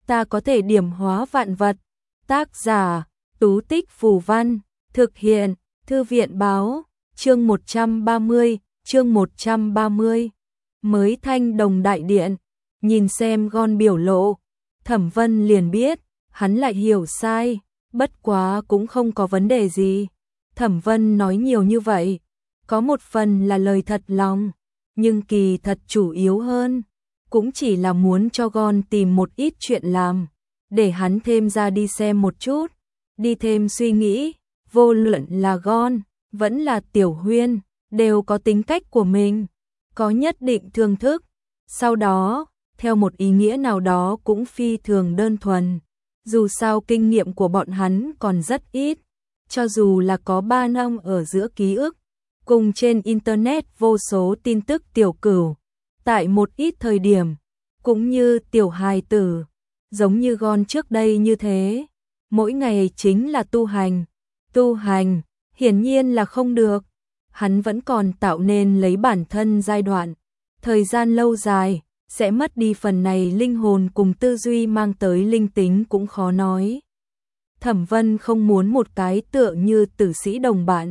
ta có thể điểm hóa vạn vật. Tác giả, Tú Tích Phù Văn, thực hiện, Thư viện Báo, chương 130. Mới Thanh Đồng Đại Điện, nhìn xem Gon biểu lộ, Thẩm Vân liền biết, hắn lại hiểu sai, bất quá cũng không có vấn đề gì. Thẩm Vân nói nhiều như vậy, có một phần là lời thật lòng, nhưng kỳ thật chủ yếu hơn, cũng chỉ là muốn cho Gon tìm một ít chuyện làm, để hắn thêm ra đi xem một chút, đi thêm suy nghĩ, vô luận là Gon, vẫn là Tiểu Huyên, đều có tính cách của mình, có nhất định thưởng thức, sau đó, theo một ý nghĩa nào đó cũng phi thường đơn thuần, dù sao kinh nghiệm của bọn hắn còn rất ít, cho dù là có 3 năm ở giữa ký ức, cùng trên Internet vô số tin tức tiểu cửu, tại một ít thời điểm, cũng như tiểu hài tử, giống như Gon trước đây như thế, mỗi ngày chính là tu hành, hiển nhiên là không được, hắn vẫn còn tạo nên lấy bản thân giai đoạn, thời gian lâu dài, sẽ mất đi phần này linh hồn cùng tư duy mang tới linh tính cũng khó nói. Thẩm Vân không muốn một cái tựa như tử sĩ đồng bạn.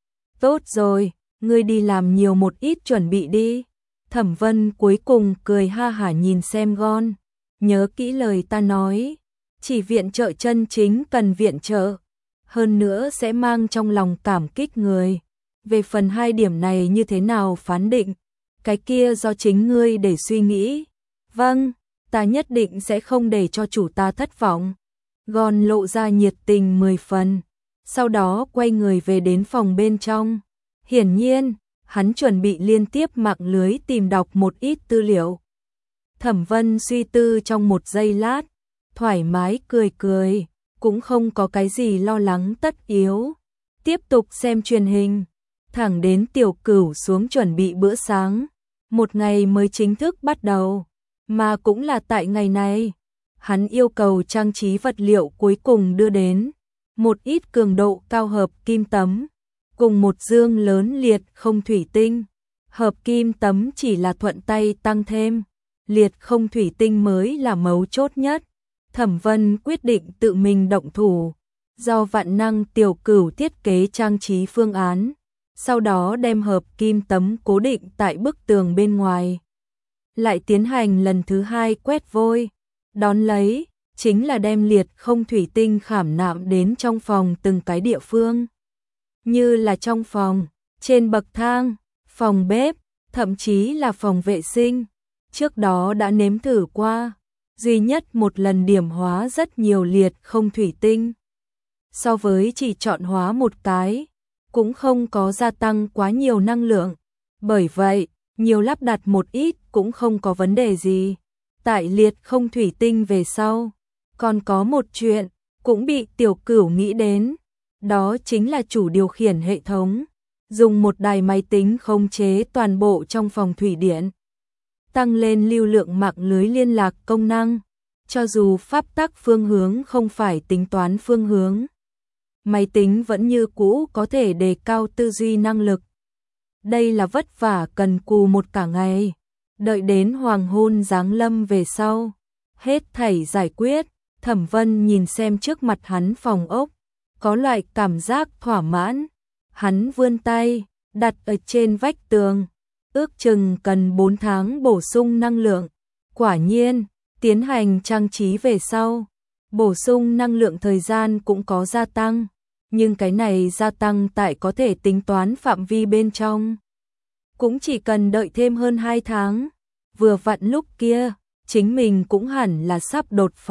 Tốt rồi, ngươi đi làm nhiều một ít chuẩn bị đi. Thẩm Vân cuối cùng cười ha hả nhìn xem Gon. Nhớ kỹ lời ta nói, chỉ viện trợ chân chính cần viện trợ. Hơn nữa sẽ mang trong lòng cảm kích người. Về phần 2 điểm này như thế nào phán định, cái kia do chính ngươi để suy nghĩ. Vâng, ta nhất định sẽ không để cho chủ ta thất vọng. Gon lộ ra nhiệt tình 10 phần, sau đó quay người về đến phòng bên trong. Hiển nhiên, hắn chuẩn bị liên tiếp mạng lưới tìm đọc một ít tư liệu. Thẩm Vân suy tư trong một giây lát, thoải mái cười, cũng không có cái gì lo lắng tất yếu. Tiếp tục xem truyền hình, thẳng đến Tiểu Cửu xuống chuẩn bị bữa sáng. Một ngày mới chính thức bắt đầu, mà cũng là tại ngày này, hắn yêu cầu trang trí vật liệu cuối cùng đưa đến, một ít cường độ cao hợp kim tấm, cùng một dương lớn liệt không thủy tinh. Hợp kim tấm chỉ là thuận tay tăng thêm, liệt không thủy tinh mới là mấu chốt nhất. Thẩm Vân quyết định tự mình động thủ, do vạn năng Tiểu Cửu thiết kế trang trí phương án, sau đó đem hợp kim tấm cố định tại bức tường bên ngoài. Lại tiến hành lần thứ 2 quét vôi, đón lấy, chính là đem liệt không thủy tinh khảm nạm đến trong phòng từng cái địa phương. Như là trong phòng, trên bậc thang, phòng bếp, thậm chí là phòng vệ sinh. Trước đó đã nếm thử qua, duy nhất một lần điểm hóa rất nhiều liệt không thủy tinh. So với chỉ chọn hóa một cái, cũng không có gia tăng quá nhiều năng lượng. Bởi vậy, nhiều lắp đặt một ít cũng không có vấn đề gì. Tại liệt không thủy tinh về sau, còn có một chuyện cũng bị Tiểu Cửu nghĩ đến, đó chính là chủ điều khiển hệ thống, dùng một đài máy tính khống chế toàn bộ trong phòng thủy điện, tăng lên lưu lượng mạng lưới liên lạc công năng, cho dù pháp tắc phương hướng không phải tính toán phương hướng, máy tính vẫn như cũ có thể đề cao tư duy năng lực. Đây là vất vả cần cù một cả ngày, đợi đến hoàng hôn giáng lâm về sau, hết thảy giải quyết. Thẩm Vân nhìn xem trước mặt hắn phòng ốc, có loại cảm giác thỏa mãn. Hắn vươn tay, đặt ở trên vách tường, ước chừng cần 4 tháng bổ sung năng lượng. Quả nhiên, tiến hành trang trí về sau, bổ sung năng lượng thời gian cũng có gia tăng, nhưng cái này gia tăng tại có thể tính toán phạm vi bên trong. Cũng chỉ cần đợi thêm hơn 2 tháng, vừa vặn lúc kia, chính mình cũng hẳn là sắp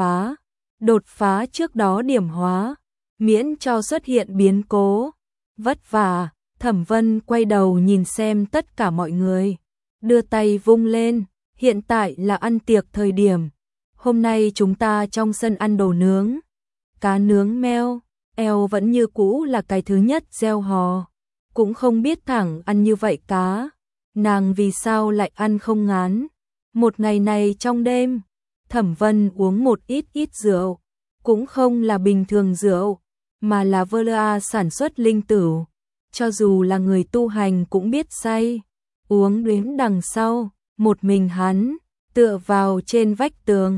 đột phá trước đó điểm hóa, miễn cho xuất hiện biến cố. Vất vả, Thẩm Vân quay đầu nhìn xem tất cả mọi người, đưa tay vung lên, hiện tại là ăn tiệc thời điểm. Hôm nay chúng ta trong sân ăn đồ nướng, cá nướng meo, eo vẫn như cũ là cái thứ nhất gieo hò, cũng không biết thẳng ăn như vậy cá, nàng vì sao lại ăn không ngán. Một ngày này trong đêm, Thẩm Vân uống một ít rượu, cũng không là bình thường rượu, mà là Verla sản xuất linh tửu, cho dù là người tu hành cũng biết say. Uống đến đằng sau, một mình hắn, tựa vào trên vách tường,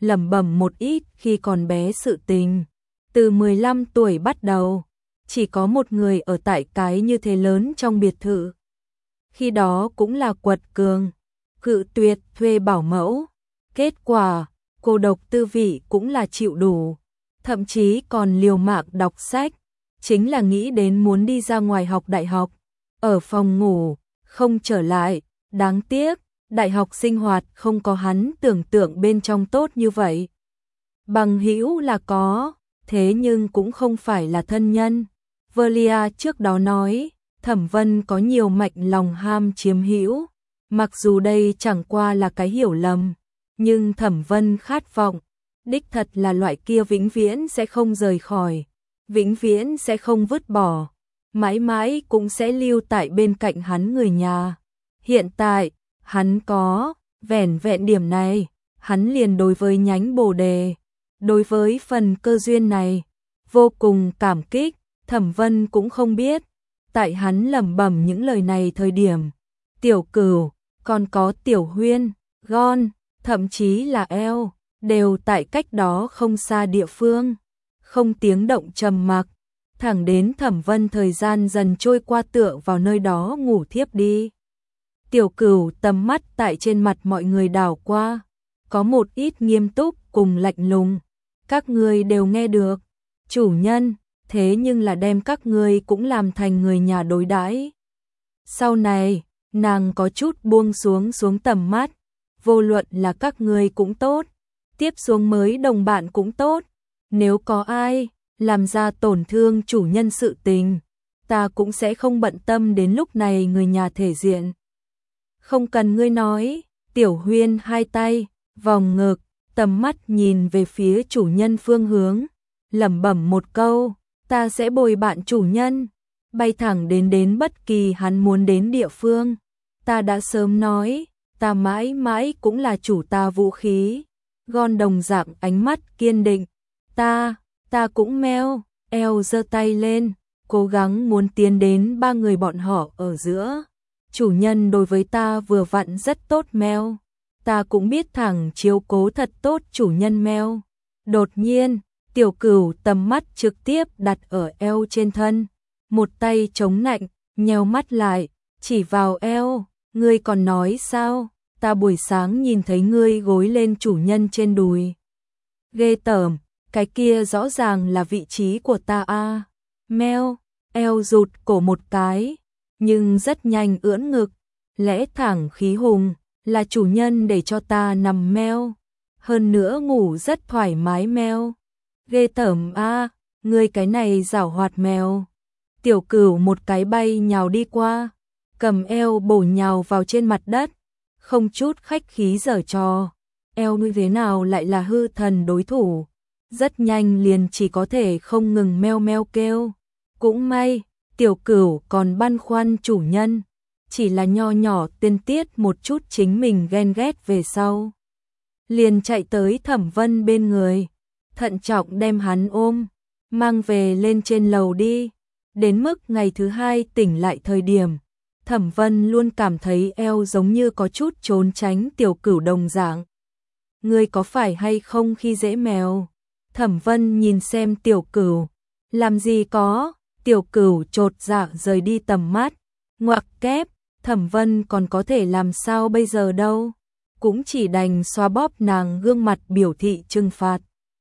lẩm bẩm một ít khi còn bé sự tình. Từ 15 tuổi bắt đầu, chỉ có một người ở tại cái như thế lớn trong biệt thự. Khi đó cũng là quật cường, cự tuyệt thuê bảo mẫu. Kết quả, cô độc tư vị cũng là chịu đủ, thậm chí còn liều mạng đọc sách, chính là nghĩ đến muốn đi ra ngoài học đại học. Ở phòng ngủ, không trở lại, đáng tiếc, đại học sinh hoạt không có hắn tưởng tượng bên trong tốt như vậy. Bằng hữu là có, thế nhưng cũng không phải là thân nhân. Verlia trước đó nói, Thẩm Vân có nhiều mạch lòng ham chiếm hữu, mặc dù đây chẳng qua là cái hiểu lầm, nhưng Thẩm Vân khát vọng, đích thật là loại kia vĩnh viễn sẽ không rời khỏi, vĩnh viễn sẽ không vứt bỏ, mãi mãi cũng sẽ lưu tại bên cạnh hắn người nhà. Hiện tại, hắn có, vẻn vẹn điểm này, hắn liền đối với nhánh bồ đề, đối với phần cơ duyên này, vô cùng cảm kích. Thẩm Vân cũng không biết, tại hắn lẩm bẩm những lời này thời điểm, Tiểu Cửu, còn có Tiểu Huyên, Gon, thậm chí là eo, đều tại cách đó không xa địa phương, không tiếng động trầm mặc, thẳng đến Thẩm Vân thời gian dần trôi qua tựa vào nơi đó ngủ thiếp đi. Tiểu Cửu tầm mắt tại trên mặt mọi người đảo qua, có một ít nghiêm túc cùng lạnh lùng, các ngươi đều nghe được, chủ nhân, thế nhưng là đem các ngươi cũng làm thành người nhà đối đãi. Sau này, nàng có chút buông xuống tầm mắt, vô luận là các ngươi cũng tốt, tiếp xuống mới đồng bạn cũng tốt, nếu có ai làm ra tổn thương chủ nhân sự tình, ta cũng sẽ không bận tâm đến lúc này người nhà thể diện. Không cần ngươi nói, Tiểu Huyên hai tay, vòng ngực, tầm mắt nhìn về phía chủ nhân phương hướng, lẩm bẩm một câu, ta sẽ bồi bạn chủ nhân, bay thẳng đến bất kỳ hắn muốn đến địa phương. Ta đã sớm nói, ta mãi mãi cũng là chủ ta vũ khí. Gon đồng dạng ánh mắt kiên định, ta cũng meo, eo giơ tay lên, cố gắng muốn tiến đến ba người bọn họ ở giữa. Chủ nhân đối với ta vừa vặn rất tốt meo, ta cũng biết thẳng chiếu cố thật tốt chủ nhân meo. Đột nhiên, Tiểu Cửu tầm mắt trực tiếp đặt ở eo trên thân, một tay chống nạnh, nheo mắt lại, chỉ vào eo, ngươi còn nói sao, ta buổi sáng nhìn thấy ngươi gối lên chủ nhân trên đùi. Ghê tởm, cái kia rõ ràng là vị trí của ta a. Meo, eo rụt cổ một cái, nhưng rất nhanh ưỡn ngực, lẽ thẳng khí hùng, là chủ nhân để cho ta nằm meo, hơn nữa ngủ rất thoải mái meo. Ghê tởm a, ngươi cái này giảo hoạt mèo. Tiểu Cửu một cái bay nhào đi qua, cầm eo bổ nhào vào trên mặt đất, không chút khách khí giở trò. Eo như thế nào lại là hư thần đối thủ, rất nhanh liền chỉ có thể không ngừng meo meo kêu. Cũng may, Tiểu Cửu còn băn khoăn chủ nhân, chỉ là nho nhỏ tiên tiết một chút chính mình ghen ghét về sau. Liền chạy tới Thẩm Vân bên người, thận trọng đem hắn ôm, mang về lên trên lầu đi. Đến mức ngày thứ hai tỉnh lại thời điểm, Thẩm Vân luôn cảm thấy eo giống như có chút trốn tránh Tiểu Cửu đồng dạng. Ngươi có phải hay không khi dễ mèo? Thẩm Vân nhìn xem Tiểu Cửu, làm gì có, Tiểu Cửu chột dạ rời đi tầm mắt, ngoặc kép, Thẩm Vân còn có thể làm sao bây giờ đâu, cũng chỉ đành xoa bóp nàng gương mặt biểu thị trừng phạt.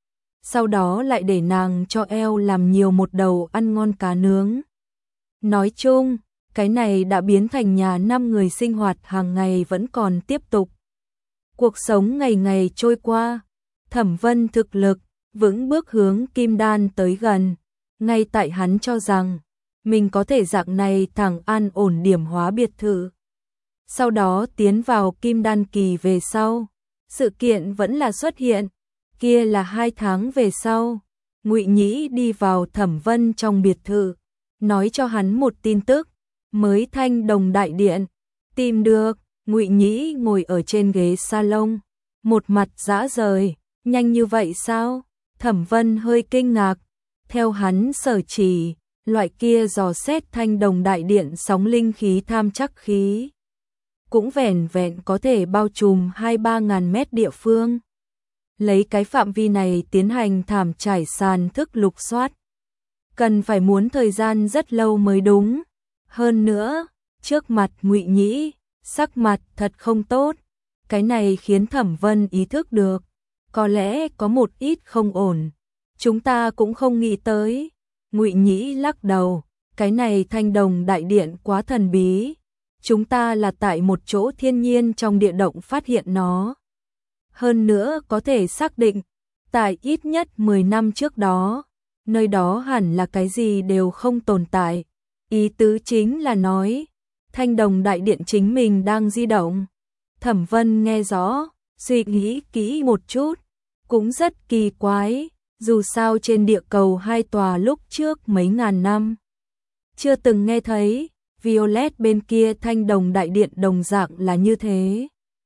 Sau đó lại để nàng cho eo làm nhiều một đầu ăn ngon cá nướng. Nói chung, cái này đã biến thành nhà 5 người sinh hoạt hàng ngày vẫn còn tiếp tục. Cuộc sống ngày ngày trôi qua, Thẩm Vân thực lực vững bước hướng kim đan tới gần, ngay tại hắn cho rằng mình có thể dạng này thẳng an ổn điểm hóa biệt thự. Sau đó tiến vào kim đan kỳ về sau, sự kiện vẫn là xuất hiện, kia là 2 tháng về sau, Ngụy Nhĩ đi vào Thẩm Vân trong biệt thự, nói cho hắn một tin tức, mới Thanh Đồng đại điện, tìm được. Ngụy Nhĩ ngồi ở trên ghế salon, một mặt dã rời, nhanh như vậy sao? Thẩm Vân hơi kinh ngạc, theo hắn sở chỉ, loại kia dò xét Thanh Đồng đại điện sóng linh khí tham chắc khí, cũng vẻn vẹn có thể bao trùm 2-3 ngàn mét địa phương. lấy cái phạm vi này tiến hành thảm trải sàn thức lục soát. Cần phải muốn thời gian rất lâu mới đúng. Hơn nữa, trước mặt Ngụy Nhĩ, sắc mặt thật không tốt. Cái này khiến Thẩm Vân ý thức được, có lẽ có một ít không ổn. Chúng ta cũng không nghĩ tới. Ngụy Nhĩ lắc đầu, cái này Thanh Đồng đại điện quá thần bí. Chúng ta là tại một chỗ thiên nhiên trong địa động phát hiện nó. Hơn nữa có thể xác định, tại ít nhất 10 năm trước đó, nơi đó hẳn là cái gì đều không tồn tại. Ý tứ chính là nói, Thanh Đồng đại điện chính mình đang di động. Thẩm Vân nghe rõ, suy nghĩ kỹ một chút, cũng rất kỳ quái, dù sao trên địa cầu hai tòa lúc trước mấy ngàn năm chưa từng nghe thấy, Violet bên kia Thanh Đồng đại điện đồng dạng là như thế.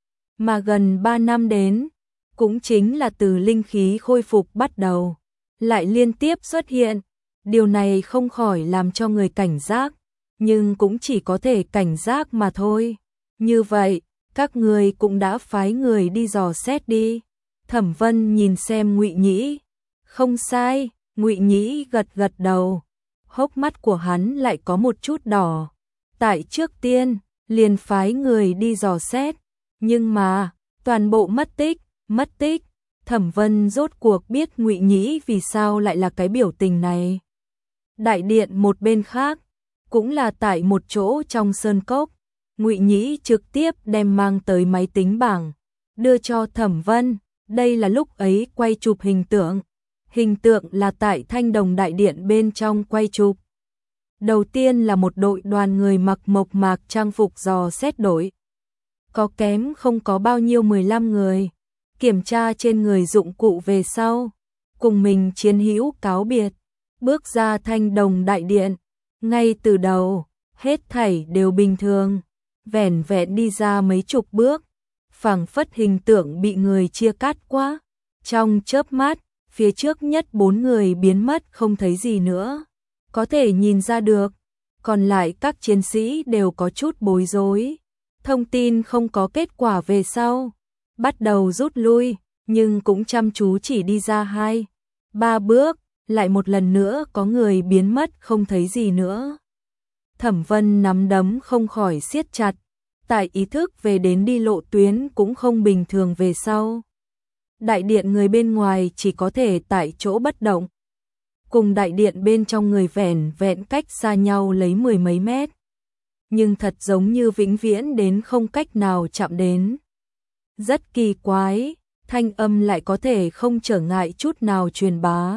Mà gần 3 năm đến, cũng chính là từ linh khí khôi phục bắt đầu, lại liên tiếp xuất hiện, điều này không khỏi làm cho người cảnh giác, nhưng cũng chỉ có thể cảnh giác mà thôi. Như vậy, các người cũng đã phái người đi dò xét đi. Thẩm Vân nhìn xem Ngụy Nhĩ. Không sai, Ngụy Nhĩ gật gật đầu. Hốc mắt của hắn lại có một chút đỏ. Tại trước tiên, liền phái người đi dò xét. Nhưng mà, toàn bộ mất tích. Thẩm Vân rốt cuộc biết Ngụy Nhĩ vì sao lại là cái biểu tình này. Đại điện một bên khác, cũng là tại một chỗ trong sơn cốc. Ngụy Nhĩ trực tiếp đem mang tới máy tính bảng, đưa cho Thẩm Vân. Đây là lúc ấy quay chụp hình tượng. Hình tượng là tại Thanh Đồng đại điện bên trong quay chụp. Đầu tiên là một đội đoàn người mặc mộc mạc trang phục dò xét đội. Có kém không có bao nhiêu 15 người. Kiểm tra trên người dụng cụ về sau, cùng mình chiến hữu cáo biệt, bước ra Thanh Đồng đại điện. Ngay từ đầu, hết thảy đều bình thường, vẻn vẹn đi ra mấy chục bước, phảng phất hình tượng bị người chia cắt quá. Trong chớp mắt, phía trước nhất 4 người biến mất không thấy gì nữa. Có thể nhìn ra được, còn lại các chiến sĩ đều có chút bối rối. Thông tin không có kết quả về sau, bắt đầu rút lui, nhưng cũng chăm chú chỉ đi ra 2-3 bước, lại một lần nữa có người biến mất không thấy gì nữa. Thẩm Vân nắm đấm không khỏi siết chặt, tại ý thức về đến đi lộ tuyến cũng không bình thường về sau. Đại điện người bên ngoài chỉ có thể tại chỗ bất động, cùng đại điện bên trong người vẻn vẹn cách xa nhau lấy 10 mấy mét. Nhưng thật giống như vĩnh viễn đến không cách nào chạm đến. Rất kỳ quái, thanh âm lại có thể không trở ngại chút nào truyền bá.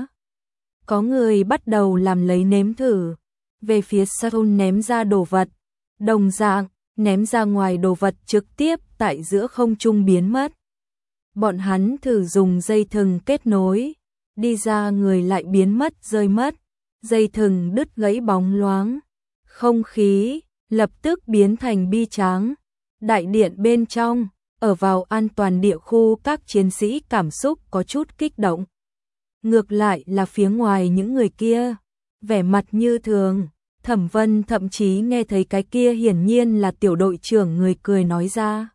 Có người bắt đầu làm lấy nếm thử, về phía sau ném ra đồ vật, đồng dạng, ném ra ngoài đồ vật trực tiếp tại giữa không trung biến mất. Bọn hắn thử dùng dây thừng kết nối, đi ra người lại biến mất rơi mất, dây thừng đứt gãy bóng loáng. Không khí lập tức biến thành bi tráng. Đại điện bên trong, ở vào an toàn địa khu các chiến sĩ cảm xúc có chút kích động. Ngược lại là phía ngoài những người kia, vẻ mặt như thường. Thẩm Vân thậm chí nghe thấy cái kia hiển nhiên là tiểu đội trưởng người cười nói ra.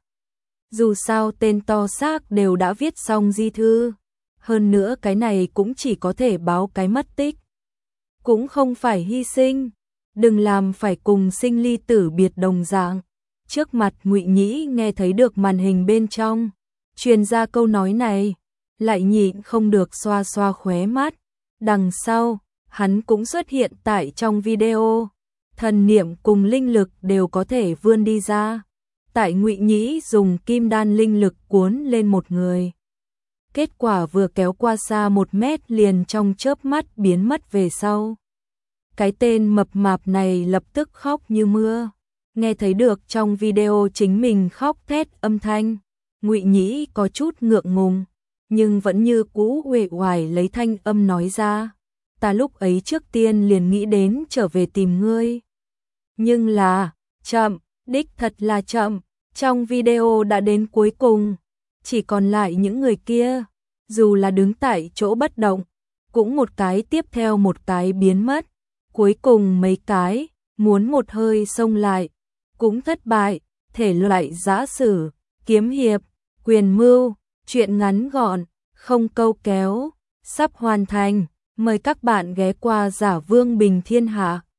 Dù sao tên to xác đều đã viết xong di thư. Hơn nữa cái này cũng chỉ có thể báo cái mất tích. Cũng không phải hy sinh. Đừng làm phải cùng sinh ly tử biệt đồng dạng. Trước mặt Ngụy Nhĩ nghe thấy được màn hình bên trong truyền ra câu nói này, lại nhịn không được xoa xoa khóe mắt. Đằng sau, hắn cũng xuất hiện tại trong video. Thần niệm cùng linh lực đều có thể vươn đi ra. Tại Ngụy Nhĩ dùng kim đan linh lực cuốn lên một người. Kết quả vừa kéo qua xa 1 mét liền trong chớp mắt biến mất về sau. Cái tên mập mạp này lập tức khóc như mưa. Nghe thấy được trong video chính mình khóc thét âm thanh, Ngụy Nhĩ có chút ngượng ngùng, nhưng vẫn như cũ uể oải lấy thanh âm nói ra. Ta lúc ấy trước tiên liền nghĩ đến trở về tìm ngươi. Nhưng là, chậm, đích thật là chậm, trong video đã đến cuối cùng, chỉ còn lại những người kia, dù là đứng tại chỗ bất động, cũng một cái tiếp theo một cái biến mất, cuối cùng mấy cái, muốn một hơi xông lại, cũng thất bại, thể loại giã sử, kiếm hiệp, quyền mưu, chuyện ngắn gọn, không câu kéo, sắp hoàn thành, mời các bạn ghé qua Giả Vương Bình Thiên Hạ.